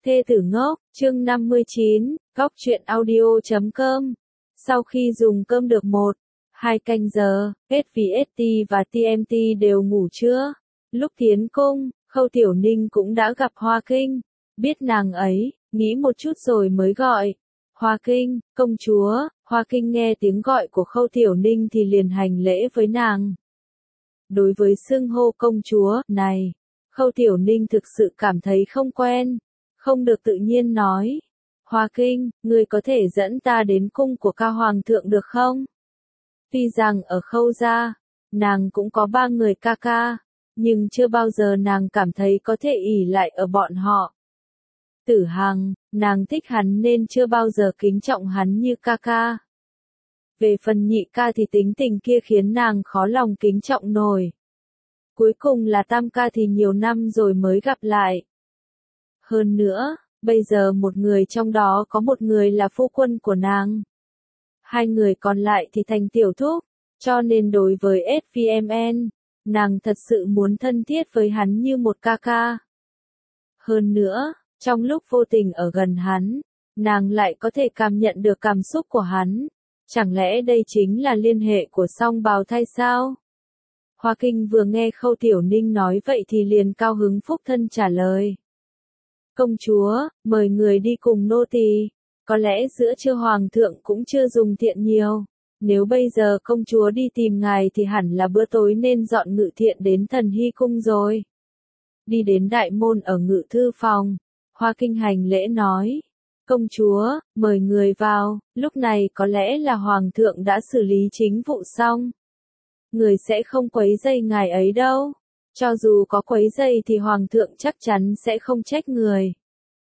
Thê tử ngốc, chương 59, góc truyện audio.com. Sau khi dùng cơm được 1-2 canh giờ, SVST và TMT đều ngủ trưa. Lúc tiến cung, Khâu Tiểu Ninh cũng đã gặp Hoa Kinh. Biết nàng ấy, nghĩ một chút rồi mới gọi. Hoa Kinh, công chúa. Hoa Kinh nghe tiếng gọi của Khâu Tiểu Ninh thì liền hành lễ với nàng. Đối với xưng hô công chúa này, Khâu Tiểu Ninh thực sự cảm thấy không quen. Không được tự nhiên nói. Hoa Kinh, ngươi có thể dẫn ta đến cung của ca hoàng thượng được không? Tuy rằng ở Khâu gia, nàng cũng có 3 người ca ca, nhưng chưa bao giờ nàng cảm thấy có thể ỷ lại ở bọn họ. Tử Hằng, nàng thích hắn nên chưa bao giờ kính trọng hắn như ca ca. Về phần nhị ca thì tính tình kia khiến nàng khó lòng kính trọng nổi. Cuối cùng là tam ca thì nhiều năm rồi mới gặp lại. Hơn nữa, bây giờ một người trong đó có một người là phu quân của nàng. 2 người còn lại thì thành tiểu thúc, cho nên đối với SVMN, nàng thật sự muốn thân thiết với hắn như một ca ca. Hơn nữa, trong lúc vô tình ở gần hắn, nàng lại có thể cảm nhận được cảm xúc của hắn. Chẳng lẽ đây chính là liên hệ của song bào thai sao? Hoa Kinh vừa nghe Khâu Tiểu Ninh nói vậy thì liền cao hứng phúc thân trả lời. Công chúa, mời người đi cùng nô tỳ. Có lẽ giữa trưa hoàng thượng cũng chưa dùng thiện nhiều. Nếu bây giờ công chúa đi tìm ngài thì hẳn là bữa tối nên dọn ngự thiện đến Thần Hy cung rồi. Đi đến đại môn ở ngự thư phòng, Hoa Kinh hành lễ nói. Công chúa, mời người vào, lúc này có lẽ là hoàng thượng đã xử lý chính vụ xong. Người sẽ không quấy rầy ngài ấy đâu. Cho dù có quấy rầy thì hoàng thượng chắc chắn sẽ không trách người.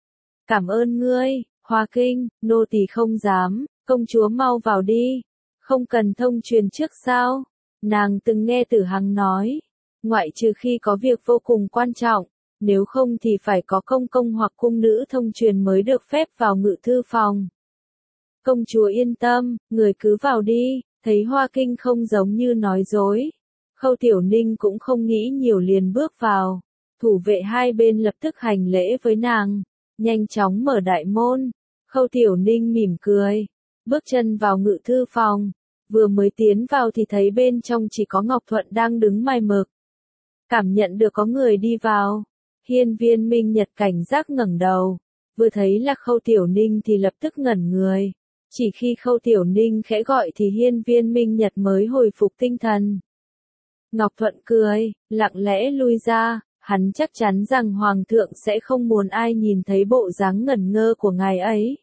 Cảm ơn ngươi, Hoa Kinh, nô tỳ không dám, công chúa mau vào đi. Không cần thông truyền trước sao? Nàng từng nghe Tử Hằng nói, ngoại trừ khi có việc vô cùng quan trọng, nếu không thì phải có công công hoặc cung nữ thông truyền mới được phép vào ngự thư phòng. Công chúa yên tâm, người cứ vào đi. Thấy Hoa Kinh không giống như nói dối, Khâu Tiểu Ninh cũng không nghĩ nhiều liền bước vào. Thủ vệ hai bên lập tức hành lễ với nàng, nhanh chóng mở đại môn. Khâu Tiểu Ninh mỉm cười, bước chân vào ngự thư phòng. Vừa mới tiến vào thì thấy bên trong chỉ có Ngọc Thuận đang đứng mải mực. Cảm nhận được có người đi vào, Hiên Viên Minh Nhật cảnh giác ngẩng đầu, vừa thấy là Khâu Tiểu Ninh thì lập tức ngẩn người. Chỉ khi Khâu Tiểu Ninh khẽ gọi thì Hiên Viên Minh Nhật mới hồi phục tinh thần. Ngọc Thuận cười, lặng lẽ lui ra, hắn chắc chắn rằng Hoàng thượng sẽ không muốn ai nhìn thấy bộ dáng ngẩn ngơ của ngài ấy.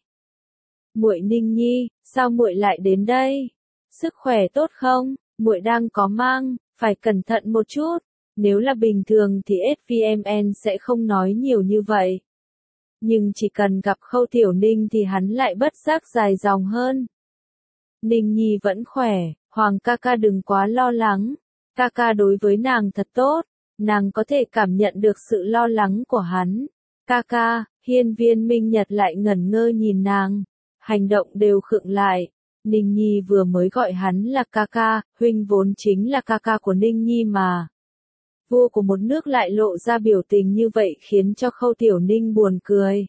Muội Ninh Nhi, sao muội lại đến đây? Sức khỏe tốt không? Muội đang có mang, phải cẩn thận một chút. Nếu là bình thường thì SVMN sẽ không nói nhiều như vậy. Nhưng chỉ cần gặp Khâu Tiểu Ninh thì hắn lại bất giác dài dòng hơn. Ninh Nhi vẫn khỏe, Hoàng ca ca đừng quá lo lắng. Ca ca đối với nàng thật tốt, nàng có thể cảm nhận được sự lo lắng của hắn. Ca ca, Hiên Viên Minh Nhật lại ngẩn ngơ nhìn nàng, hành động đều khựng lại. Ninh Nhi vừa mới gọi hắn là ca ca, huynh vốn chính là ca ca của Ninh Nhi mà. Vua của một nước lại lộ ra biểu tình như vậy khiến cho Khâu Tiểu Ninh buồn cười.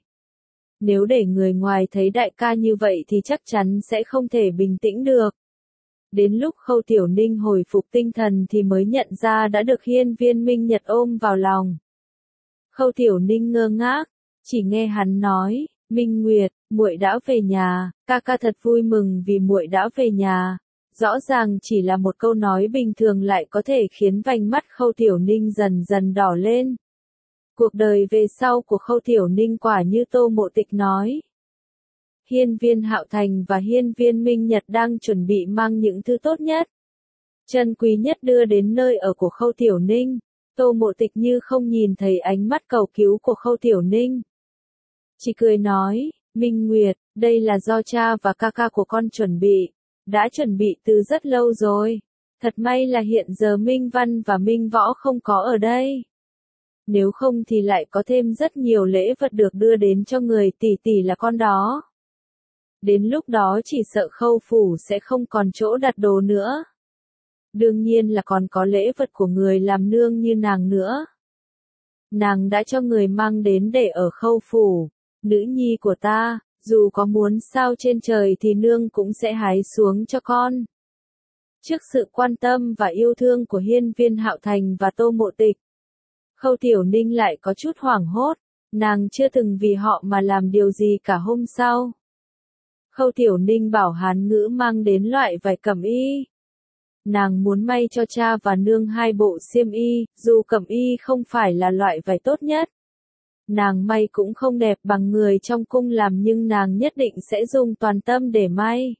Nếu để người ngoài thấy đại ca như vậy thì chắc chắn sẽ không thể bình tĩnh được. Đến lúc Khâu Tiểu Ninh hồi phục tinh thần thì mới nhận ra đã được Hiên Viên Minh Nhật ôm vào lòng. Khâu Tiểu Ninh ngơ ngác, chỉ nghe hắn nói, Minh Nguyệt, muội đã về nhà, ca ca thật vui mừng vì muội đã về nhà. Rõ ràng chỉ là một câu nói bình thường lại có thể khiến vành mắt Khâu Tiểu Ninh dần dần đỏ lên. Cuộc đời về sau của Khâu Tiểu Ninh quả như Tô Mộ Tịch nói. Hiên Viên Hạo Thành và Hiên Viên Minh Nhật đang chuẩn bị mang những thứ tốt nhất, chân quý nhất đưa đến nơi ở của Khâu Tiểu Ninh. Tô Mộ Tịch như không nhìn thấy ánh mắt cầu cứu của Khâu Tiểu Ninh. Chỉ cười nói, Minh Nguyệt, đây là do cha và ca ca của con chuẩn bị. Đã chuẩn bị từ rất lâu rồi. Thật may là hiện giờ Minh Văn và Minh Võ không có ở đây. Nếu không thì lại có thêm rất nhiều lễ vật được đưa đến cho người tỷ tỷ là con đó. Đến lúc đó chỉ sợ Khâu phủ sẽ không còn chỗ đặt đồ nữa. Đương nhiên là còn có lễ vật của người làm nương như nàng nữa. Nàng đã cho người mang đến để ở Khâu phủ. nữ nhi của ta, dù có muốn sao trên trời thì nương cũng sẽ hái xuống cho con. Trước sự quan tâm và yêu thương của Hiên Viên Hạo Thành và Tô Mộ Tịch, Khâu Tiểu Ninh lại có chút hoảng hốt, nàng chưa từng vì họ mà làm điều gì cả. Hôm sau, Khâu Tiểu Ninh bảo Hán Ngữ mang đến loại vải cẩm y. Nàng muốn may cho cha và nương 2 bộ xiêm y, dù cẩm y không phải là loại vải tốt nhất. Nàng may cũng không đẹp bằng người trong cung làm nhưng nàng nhất định sẽ dùng toàn tâm để may.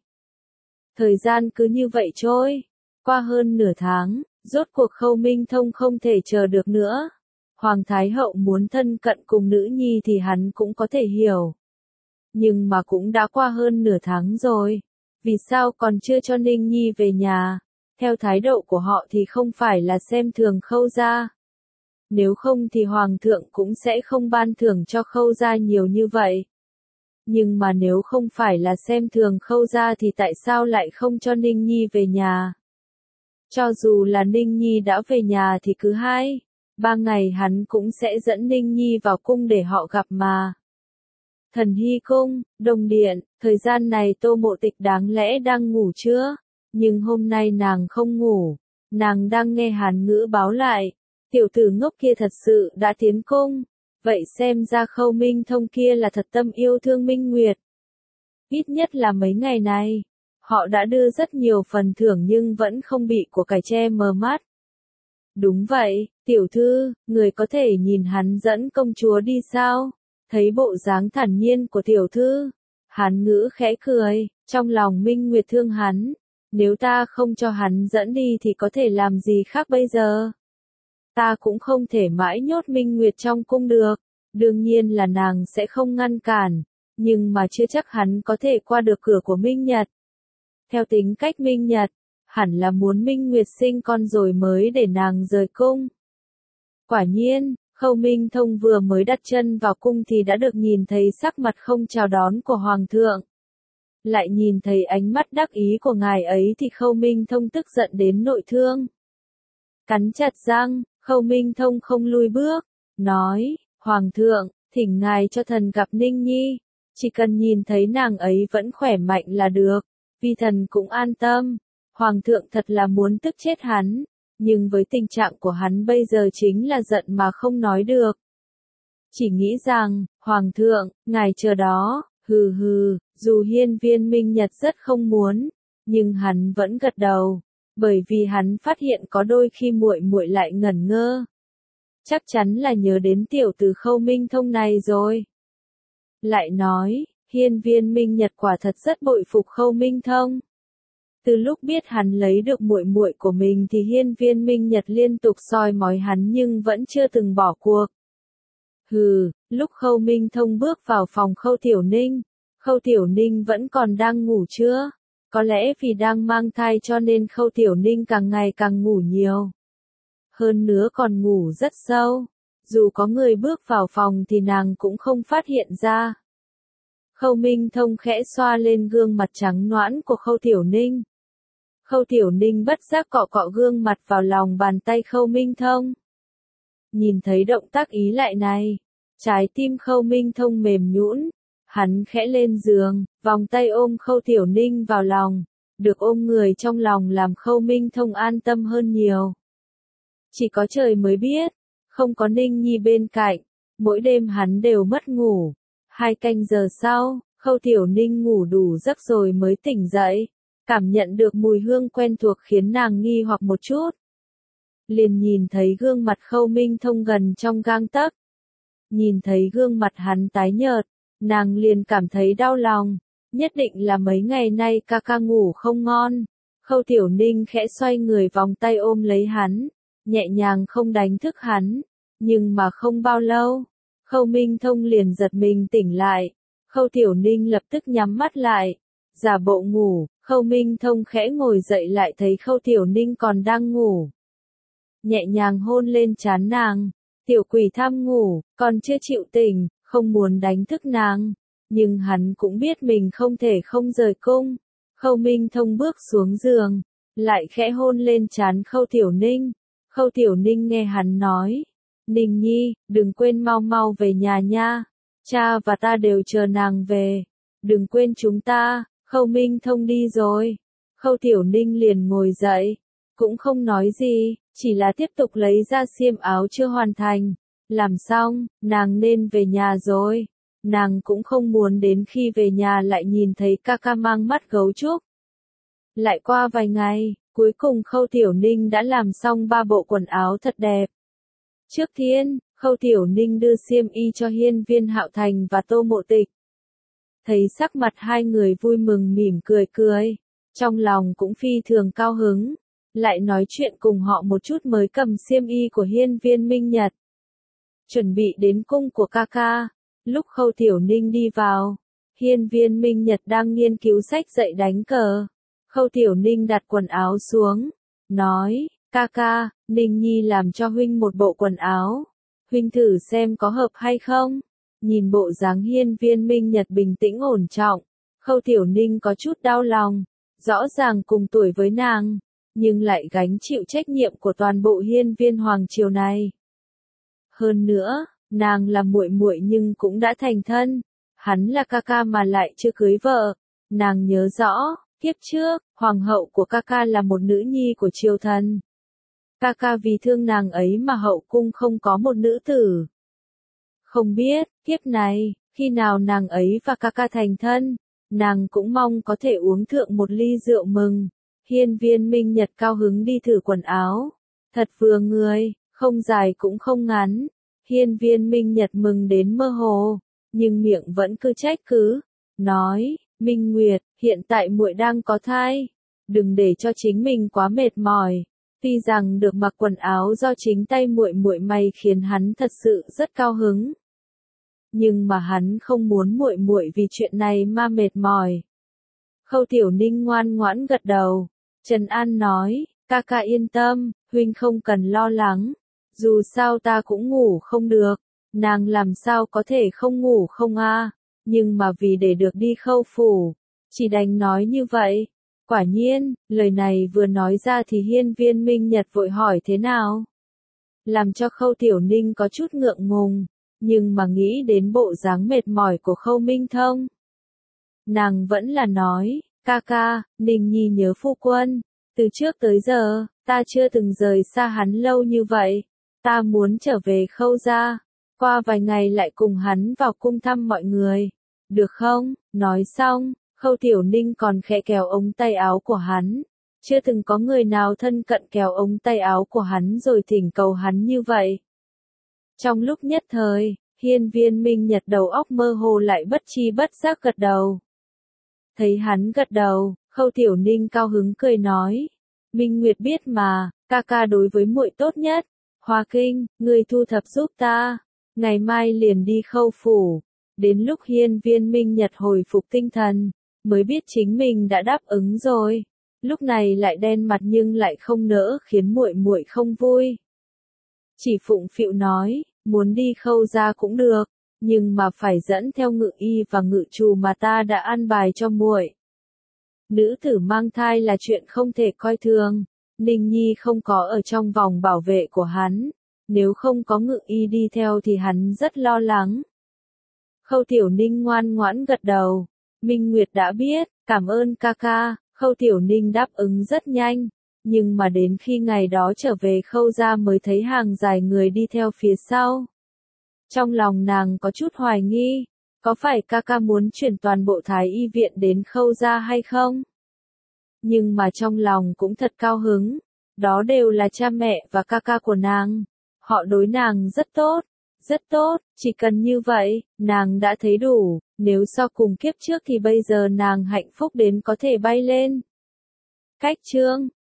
Thời gian cứ như vậy trôi, qua hơn nửa tháng, rốt cuộc Khâu Minh Thông không thể chờ được nữa. Hoàng Thái Hậu muốn thân cận cùng nữ nhi thì hắn cũng có thể hiểu. Nhưng mà cũng đã qua hơn nửa tháng rồi, vì sao còn chưa cho Ninh Nhi về nhà? Theo thái độ của họ thì không phải là xem thường Khâu gia. Nếu không thì Hoàng thượng cũng sẽ không ban thưởng cho Khâu gia nhiều như vậy. Nhưng mà nếu không phải là xem thường Khâu gia thì tại sao lại không cho Ninh Nhi về nhà? Cho dù là Ninh Nhi đã về nhà thì cứ 2-3 ngày hắn cũng sẽ dẫn Ninh Nhi vào cung để họ gặp mà. Thần Hy Cung, Đồng Điện, thời gian này Tô Mộ Tịch đáng lẽ đang ngủ chưa? Nhưng hôm nay nàng không ngủ, nàng đang nghe Hán Ngữ báo lại, tiểu tử ngốc kia thật sự đã tiến cung, vậy xem ra Khâu Minh Thông kia là thật tâm yêu thương Minh Nguyệt. Ít nhất là mấy ngày này, họ đã đưa rất nhiều phần thưởng nhưng vẫn không bị của cải che mờ mắt. Đúng vậy, tiểu thư, người có thể nhìn hắn dẫn công chúa đi sao? Thấy bộ dáng thản nhiên của tiểu thư, Hán Ngữ khẽ cười, trong lòng Minh Nguyệt thương hắn. Nếu ta không cho hắn dẫn đi thì có thể làm gì khác bây giờ? Ta cũng không thể mãi nhốt Minh Nguyệt trong cung được. Đương nhiên là nàng sẽ không ngăn cản, nhưng mà chưa chắc hắn có thể qua được cửa của Minh Nhật. Theo tính cách Minh Nhật, hẳn là muốn Minh Nguyệt sinh con rồi mới để nàng rời cung. Quả nhiên, Khâu Minh Thông vừa mới đặt chân vào cung thì đã được nhìn thấy sắc mặt không chào đón của Hoàng thượng. Lại nhìn thấy ánh mắt đắc ý của ngài ấy thì Khâu Minh Thông tức giận đến nội thương. Cắn chặt răng, Khâu Minh Thông không lùi bước, nói, Hoàng thượng, thỉnh ngài cho thần gặp Ninh Nhi, chỉ cần nhìn thấy nàng ấy vẫn khỏe mạnh là được, vì thần cũng an tâm. Hoàng thượng thật là muốn tức chết hắn, nhưng với tình trạng của hắn bây giờ chính là giận mà không nói được. Chỉ nghĩ rằng, Hoàng thượng, ngài chờ đó. Hừ hừ, dù Hiên Viên Minh Nhật rất không muốn, nhưng hắn vẫn gật đầu, bởi vì hắn phát hiện có đôi khi muội muội lại ngẩn ngơ. Chắc chắn là nhớ đến tiểu tử Khâu Minh Thông này rồi. Lại nói, Hiên Viên Minh Nhật quả thật rất bội phục Khâu Minh Thông. Từ lúc biết hắn lấy được muội muội của mình thì Hiên Viên Minh Nhật liên tục soi mói hắn nhưng vẫn chưa từng bỏ cuộc. Hừ, lúc Khâu Minh Thông bước vào phòng Khâu Tiểu Ninh vẫn còn đang ngủ chưa? Có lẽ vì đang mang thai cho nên Khâu Tiểu Ninh càng ngày càng ngủ nhiều. Hơn nữa còn ngủ rất sâu. Dù có người bước vào phòng thì nàng cũng không phát hiện ra. Khâu Minh Thông khẽ xoa lên gương mặt trắng nõn của Khâu Tiểu Ninh. Khâu Tiểu Ninh bất giác cọ cọ gương mặt vào lòng bàn tay Khâu Minh Thông. Nhìn thấy động tác ý lại này, trái tim Khâu Minh Thông mềm nhũn, hắn khẽ lên giường, vòng tay ôm Khâu Tiểu Ninh vào lòng, được ôm người trong lòng làm Khâu Minh Thông an tâm hơn nhiều. Chỉ có trời mới biết, không có Ninh Nhi bên cạnh, mỗi đêm hắn đều mất ngủ. 2 canh giờ sau, Khâu Tiểu Ninh ngủ đủ giấc rồi mới tỉnh dậy, cảm nhận được mùi hương quen thuộc khiến nàng nghi hoặc một chút. Liền nhìn thấy gương mặt Khâu Minh Thông gần trong gang tấc. Nhìn thấy gương mặt hắn tái nhợt, nàng liền cảm thấy đau lòng, nhất định là mấy ngày nay ca ca ngủ không ngon. Khâu Tiểu Ninh khẽ xoay người vòng tay ôm lấy hắn, nhẹ nhàng không đánh thức hắn, nhưng mà không bao lâu, Khâu Minh Thông liền giật mình tỉnh lại. Khâu Tiểu Ninh lập tức nhắm mắt lại, giả bộ ngủ. Khâu Minh Thông khẽ ngồi dậy lại thấy Khâu Tiểu Ninh còn đang ngủ. Nhẹ nhàng hôn lên trán nàng, tiểu quỷ tham ngủ, còn chưa chịu tỉnh, không muốn đánh thức nàng, nhưng hắn cũng biết mình không thể không rời cung. Khâu Minh Thông bước xuống giường, lại khẽ hôn lên trán Khâu Tiểu Ninh. Khâu Tiểu Ninh nghe hắn nói, Ninh Nhi, đừng quên mau mau về nhà nha, cha và ta đều chờ nàng về. Đừng quên chúng ta, Khâu Minh Thông đi rồi. Khâu Tiểu Ninh liền ngồi dậy, cũng không nói gì, chỉ là tiếp tục lấy ra xiêm áo chưa hoàn thành. Làm xong, nàng nên về nhà rồi. Nàng cũng không muốn đến khi về nhà lại nhìn thấy ca ca mang mắt gấu trúc. Lại qua vài ngày, cuối cùng Khâu Tiểu Ninh đã làm xong 3 bộ quần áo thật đẹp. Trước tiên, Khâu Tiểu Ninh đưa xiêm y cho Hiên Viên Hạo Thành và Tô Mộ Tịch. Thấy sắc mặt hai người vui mừng mỉm cười cười, trong lòng cũng phi thường cao hứng, lại nói chuyện cùng họ một chút mới cầm xiêm y của Hiên Viên Minh Nhật. Chuẩn bị đến cung của ca ca, lúc Khâu Tiểu Ninh đi vào, Hiên Viên Minh Nhật đang nghiên cứu sách dạy đánh cờ. Khâu Tiểu Ninh đặt quần áo xuống, nói, ca ca, Ninh Nhi làm cho huynh một bộ quần áo, huynh thử xem có hợp hay không. Nhìn bộ dáng Hiên Viên Minh Nhật bình tĩnh ổn trọng, Khâu Tiểu Ninh có chút đau lòng, rõ ràng cùng tuổi với nàng, nhưng lại gánh chịu trách nhiệm của toàn bộ Hiên Viên Hoàng triều này. Hơn nữa, nàng là muội muội nhưng cũng đã thành thân, hắn là ca ca mà lại chưa cưới vợ. Nàng nhớ rõ, kiếp trước, hoàng hậu của ca ca là một nữ nhi của triều thần. Ca ca vì thương nàng ấy mà hậu cung không có một nữ tử. Không biết, kiếp này, khi nào nàng ấy và ca ca thành thân, nàng cũng mong có thể uống thượng một ly rượu mừng. Hiên Viên Minh Nhật cao hứng đi thử quần áo. Thật vừa người, không dài cũng không ngắn. Hiên Viên Minh Nhật mừng đến mơ hồ, nhưng miệng vẫn cứ trách cứ, nói, Minh Nguyệt, hiện tại muội đang có thai, đừng để cho chính mình quá mệt mỏi. Tuy rằng được mặc quần áo do chính tay muội muội may khiến hắn thật sự rất cao hứng, nhưng mà hắn không muốn muội muội vì chuyện này mà mệt mỏi. Khâu Tiểu Ninh ngoan ngoãn gật đầu, Trần An nói, ca ca yên tâm, huynh không cần lo lắng, dù sao ta cũng ngủ không được. Nàng làm sao có thể không ngủ không a? Nhưng mà vì để được đi Khâu phủ, chỉ đành nói như vậy. Quả nhiên, lời này vừa nói ra thì Hiên Viên Minh Nhật vội hỏi thế nào, làm cho Khâu Tiểu Ninh có chút ngượng ngùng, nhưng mà nghĩ đến bộ dáng mệt mỏi của Khâu Minh Thông, nàng vẫn là nói, ca ca, Ninh Nhi nhớ phu quân, từ trước tới giờ, ta chưa từng rời xa hắn lâu như vậy, ta muốn trở về Khâu gia, qua vài ngày lại cùng hắn vào cung thăm mọi người, được không? Nói xong, Khâu Tiểu Ninh còn khẽ kéo ống tay áo của hắn, chưa từng có người nào thân cận kéo ống tay áo của hắn rồi thỉnh cầu hắn như vậy. Trong lúc nhất thời, Hiên Viên Minh Nhật đầu óc mơ hồ lại bất chi bất giác gật đầu. Thấy hắn gật đầu, Khâu Tiểu Ninh cao hứng cười nói, Minh Nguyệt biết mà, ca ca đối với muội tốt nhất. Hoa Kinh, người thu thập giúp ta, ngày mai liền đi Khâu phủ. Đến lúc Hiên Viên Minh Nhật hồi phục tinh thần, mới biết chính mình đã đáp ứng rồi. Lúc này lại đen mặt nhưng lại không nỡ khiến muội muội không vui. Chỉ phụng phịu nói, muốn đi Khâu gia cũng được, nhưng mà phải dẫn theo ngự y và ngự trù mà ta đã an bài cho muội. Nữ tử mang thai là chuyện không thể coi thường. Ninh Nhi không có ở trong vòng bảo vệ của hắn, nếu không có ngự y đi theo thì hắn rất lo lắng. Khâu Tiểu Ninh ngoan ngoãn gật đầu, Minh Nguyệt đã biết, cảm ơn ca ca. Khâu Tiểu Ninh đáp ứng rất nhanh, nhưng mà đến khi ngày đó trở về Khâu gia mới thấy hàng dài người đi theo phía sau. Trong lòng nàng có chút hoài nghi, có phải ca ca muốn chuyển toàn bộ Thái y viện đến Khâu gia hay không? Nhưng mà trong lòng cũng thật cao hứng, đó đều là cha mẹ và ca ca của nàng, họ đối nàng rất tốt, chỉ cần như vậy, nàng đã thấy đủ, nếu so cùng kiếp trước thì bây giờ nàng hạnh phúc đến có thể bay lên. Cách chương